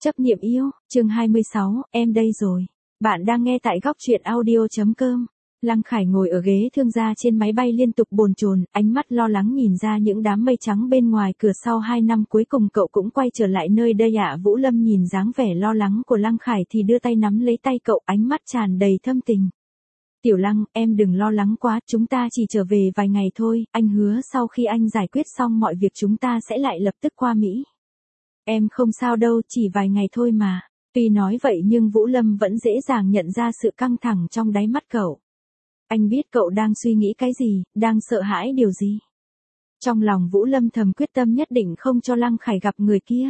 Chấp niệm yêu, chương 26, em đây rồi. Bạn đang nghe tại góc truyện audio.com. Lăng Khải ngồi ở ghế thương gia trên máy bay liên tục bồn chồn, ánh mắt lo lắng nhìn ra những đám mây trắng bên ngoài cửa. Sau 2 năm cuối cùng cậu cũng quay trở lại nơi đây ạ. Vũ Lâm nhìn dáng vẻ lo lắng của Lăng Khải thì đưa tay nắm lấy tay cậu, ánh mắt tràn đầy thâm tình. Tiểu Lăng, em đừng lo lắng quá, chúng ta chỉ trở về vài ngày thôi, anh hứa sau khi anh giải quyết xong mọi việc chúng ta sẽ lại lập tức qua Mỹ. Em không sao đâu, chỉ vài ngày thôi mà. Tuy nói vậy nhưng Vũ Lâm vẫn dễ dàng nhận ra sự căng thẳng trong đáy mắt cậu. Anh biết cậu đang suy nghĩ cái gì, đang sợ hãi điều gì. Trong lòng Vũ Lâm thầm quyết tâm nhất định không cho Lăng Khải gặp người kia.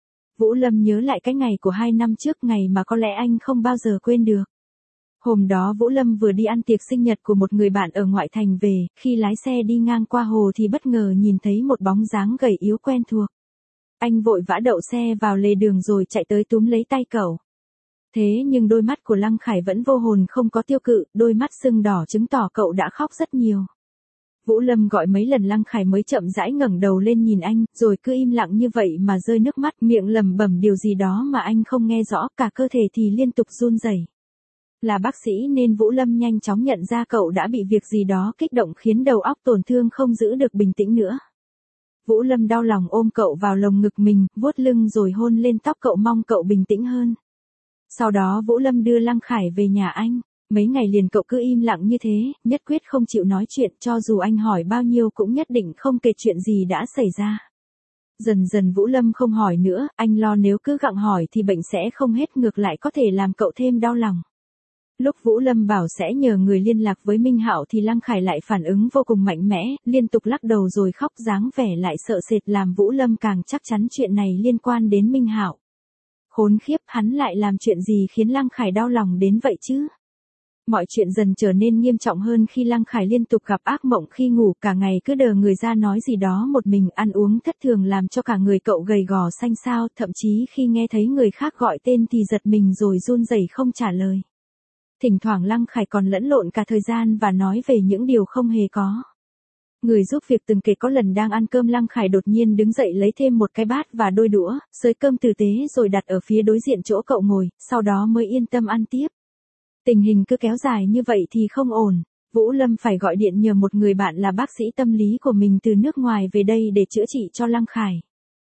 Vũ Lâm nhớ lại cái ngày của 2 năm trước, ngày mà có lẽ anh không bao giờ quên được. Hôm đó Vũ Lâm vừa đi ăn tiệc sinh nhật của một người bạn ở ngoại thành về, khi lái xe đi ngang qua hồ thì bất ngờ nhìn thấy một bóng dáng gầy yếu quen thuộc. Anh vội vã đậu xe vào lề đường rồi chạy tới túm lấy tay cậu. Thế nhưng đôi mắt của Lăng Khải vẫn vô hồn không có tiêu cự, đôi mắt sưng đỏ chứng tỏ cậu đã khóc rất nhiều. Vũ Lâm gọi mấy lần Lăng Khải mới chậm rãi ngẩng đầu lên nhìn anh, rồi cứ im lặng như vậy mà rơi nước mắt, miệng lẩm bẩm điều gì đó mà anh không nghe rõ, cả cơ thể thì liên tục run rẩy. Là bác sĩ nên Vũ Lâm nhanh chóng nhận ra cậu đã bị việc gì đó kích động khiến đầu óc tổn thương không giữ được bình tĩnh nữa. Vũ Lâm đau lòng ôm cậu vào lồng ngực mình, vuốt lưng rồi hôn lên tóc cậu mong cậu bình tĩnh hơn. Sau đó Vũ Lâm đưa Lăng Khải về nhà anh. Mấy ngày liền cậu cứ im lặng như thế, nhất quyết không chịu nói chuyện, cho dù anh hỏi bao nhiêu cũng nhất định không kể chuyện gì đã xảy ra. Dần dần Vũ Lâm không hỏi nữa, anh lo nếu cứ gặng hỏi thì bệnh sẽ không hết, ngược lại có thể làm cậu thêm đau lòng. Lúc Vũ Lâm bảo sẽ nhờ người liên lạc với Minh Hạo thì Lăng Khải lại phản ứng vô cùng mạnh mẽ, liên tục lắc đầu rồi khóc, dáng vẻ lại sợ sệt làm Vũ Lâm càng chắc chắn chuyện này liên quan đến Minh Hạo. Khốn khiếp, hắn lại làm chuyện gì khiến Lăng Khải đau lòng đến vậy chứ? Mọi chuyện dần trở nên nghiêm trọng hơn khi Lăng Khải liên tục gặp ác mộng khi ngủ, cả ngày cứ đờ người ra nói gì đó một mình, ăn uống thất thường làm cho cả người cậu gầy gò xanh xao, thậm chí khi nghe thấy người khác gọi tên thì giật mình rồi run rẩy không trả lời. Thỉnh thoảng Lăng Khải còn lẫn lộn cả thời gian và nói về những điều không hề có. Người giúp việc từng kể có lần đang ăn cơm Lăng Khải đột nhiên đứng dậy lấy thêm một cái bát và đôi đũa, xới cơm tử tế rồi đặt ở phía đối diện chỗ cậu ngồi, sau đó mới yên tâm ăn tiếp. Tình hình cứ kéo dài như vậy thì không ổn, Vũ Lâm phải gọi điện nhờ một người bạn là bác sĩ tâm lý của mình từ nước ngoài về đây để chữa trị cho Lăng Khải.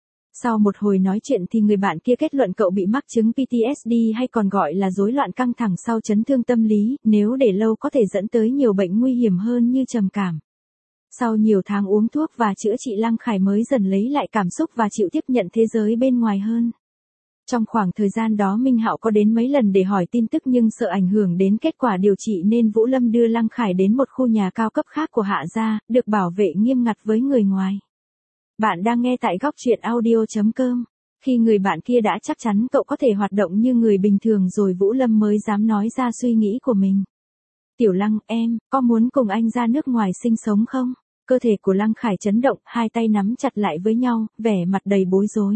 Sau một hồi nói chuyện thì người bạn kia kết luận cậu bị mắc chứng PTSD hay còn gọi là rối loạn căng thẳng sau chấn thương tâm lý, nếu để lâu có thể dẫn tới nhiều bệnh nguy hiểm hơn như trầm cảm. Sau nhiều tháng uống thuốc và chữa trị, Lăng Khải mới dần lấy lại cảm xúc và chịu tiếp nhận thế giới bên ngoài hơn. Trong khoảng thời gian đó Minh Hạo có đến mấy lần để hỏi tin tức nhưng sợ ảnh hưởng đến kết quả điều trị nên Vũ Lâm đưa Lăng Khải đến một khu nhà cao cấp khác của Hạ gia, được bảo vệ nghiêm ngặt với người ngoài. Bạn đang nghe tại góc truyện audio.com. Khi người bạn kia đã chắc chắn cậu có thể hoạt động như người bình thường rồi Vũ Lâm mới dám nói ra suy nghĩ của mình. Tiểu Lăng, em, có muốn cùng anh ra nước ngoài sinh sống không? Cơ thể của Lăng Khải chấn động, hai tay nắm chặt lại với nhau, vẻ mặt đầy bối rối.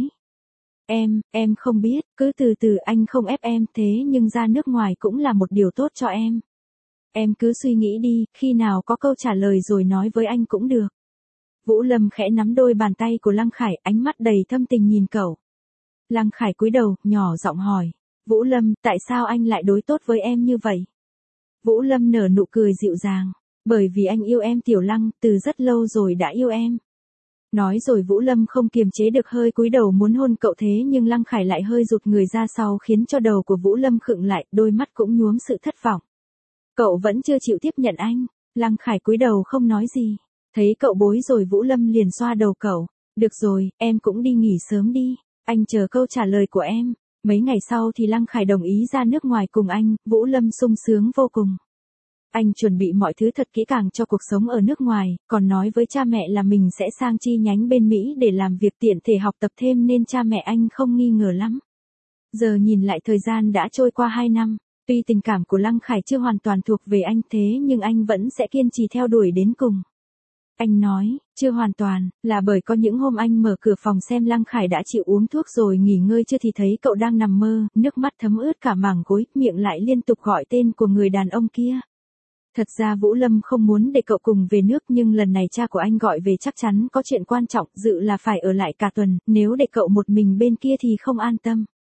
Em không biết, cứ từ từ, anh không ép em, thế nhưng ra nước ngoài cũng là một điều tốt cho em. Em cứ suy nghĩ đi, khi nào có câu trả lời rồi nói với anh cũng được. Vũ Lâm khẽ nắm đôi bàn tay của Lăng Khải, ánh mắt đầy thâm tình nhìn cậu. Lăng Khải cúi đầu, nhỏ giọng hỏi. Vũ Lâm, tại sao anh lại đối tốt với em như vậy? Vũ Lâm nở nụ cười dịu dàng. Bởi vì anh yêu em Tiểu Lăng, từ rất lâu rồi đã yêu em. Nói rồi Vũ Lâm không kiềm chế được hơi cúi đầu muốn hôn cậu, thế nhưng Lăng Khải lại hơi rụt người ra sau khiến cho đầu của Vũ Lâm khựng lại, đôi mắt cũng nhuốm sự thất vọng. Cậu vẫn chưa chịu tiếp nhận anh. Lăng Khải cúi đầu không nói gì. Thấy cậu bối rồi Vũ Lâm liền xoa đầu cậu. Được rồi, em cũng đi nghỉ sớm đi. Anh chờ câu trả lời của em. Mấy ngày sau thì Lăng Khải đồng ý ra nước ngoài cùng anh, Vũ Lâm sung sướng vô cùng. Anh chuẩn bị mọi thứ thật kỹ càng cho cuộc sống ở nước ngoài, còn nói với cha mẹ là mình sẽ sang chi nhánh bên Mỹ để làm việc tiện thể học tập thêm nên cha mẹ anh không nghi ngờ lắm. Giờ nhìn lại thời gian đã trôi qua 2 năm, tuy tình cảm của Lăng Khải chưa hoàn toàn thuộc về anh thế nhưng anh vẫn sẽ kiên trì theo đuổi đến cùng. Anh nói, chưa hoàn toàn, là bởi có những hôm anh mở cửa phòng xem Lăng Khải đã chịu uống thuốc rồi nghỉ ngơi chưa thì thấy cậu đang nằm mơ, nước mắt thấm ướt cả màng gối, miệng lại liên tục gọi tên của người đàn ông kia. Thật ra Vũ Lâm không muốn để cậu cùng về nước nhưng lần này cha của anh gọi về chắc chắn có chuyện quan trọng, dự là phải ở lại cả tuần, nếu để cậu một mình bên kia thì không an tâm.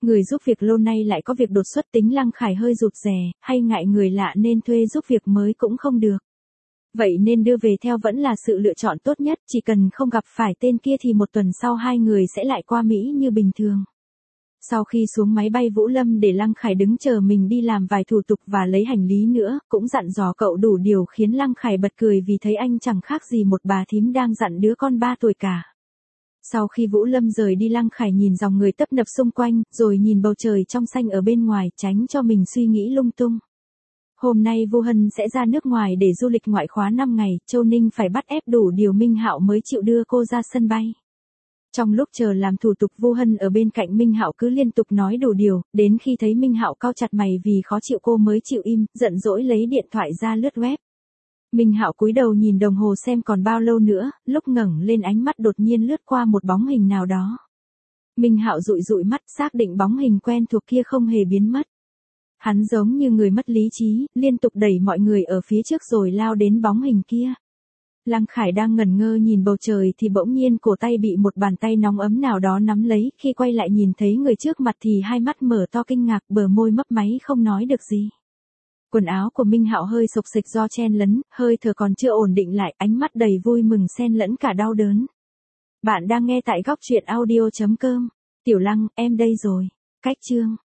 Người giúp việc lâu nay lại có việc đột xuất, tính Lăng Khải hơi rụt rè, hay ngại người lạ nên thuê giúp việc mới cũng không được. Vậy nên đưa về theo vẫn là sự lựa chọn tốt nhất, chỉ cần không gặp phải tên kia thì một tuần sau hai người sẽ lại qua Mỹ như bình thường. Sau khi xuống máy bay Vũ Lâm để Lăng Khải đứng chờ mình đi làm vài thủ tục và lấy hành lý nữa, cũng dặn dò cậu đủ điều khiến Lăng Khải bật cười vì thấy anh chẳng khác gì một bà thím đang dặn đứa con 3 tuổi cả. Sau khi Vũ Lâm rời đi, Lăng Khải nhìn dòng người tấp nập xung quanh, rồi nhìn bầu trời trong xanh ở bên ngoài, tránh cho mình suy nghĩ lung tung. Hôm nay Vu Hân sẽ ra nước ngoài để du lịch ngoại khóa 5 ngày, Châu Ninh phải bắt ép đủ điều Minh Hạo mới chịu đưa cô ra sân bay. Trong lúc chờ làm thủ tục, Vu Hân ở bên cạnh Minh Hạo cứ liên tục nói đủ điều, đến khi thấy Minh Hạo cau chặt mày vì khó chịu cô mới chịu im, giận dỗi lấy điện thoại ra lướt web. Minh Hạo cúi đầu nhìn đồng hồ xem còn bao lâu nữa, lúc ngẩng lên ánh mắt đột nhiên lướt qua một bóng hình nào đó. Minh Hạo dụi dụi mắt, xác định bóng hình quen thuộc kia không hề biến mất. Hắn giống như người mất lý trí, liên tục đẩy mọi người ở phía trước rồi lao đến bóng hình kia. Lăng Khải đang ngẩn ngơ nhìn bầu trời thì bỗng nhiên cổ tay bị một bàn tay nóng ấm nào đó nắm lấy, khi quay lại nhìn thấy người trước mặt thì hai mắt mở to kinh ngạc, bờ môi mấp máy không nói được gì. Quần áo của Minh Hạo hơi xộc xệch do chen lấn, hơi thở còn chưa ổn định lại, ánh mắt đầy vui mừng xen lẫn cả đau đớn. Bạn đang nghe tại góc truyện audio.com. Tiểu Lăng, em đây rồi. Cách chương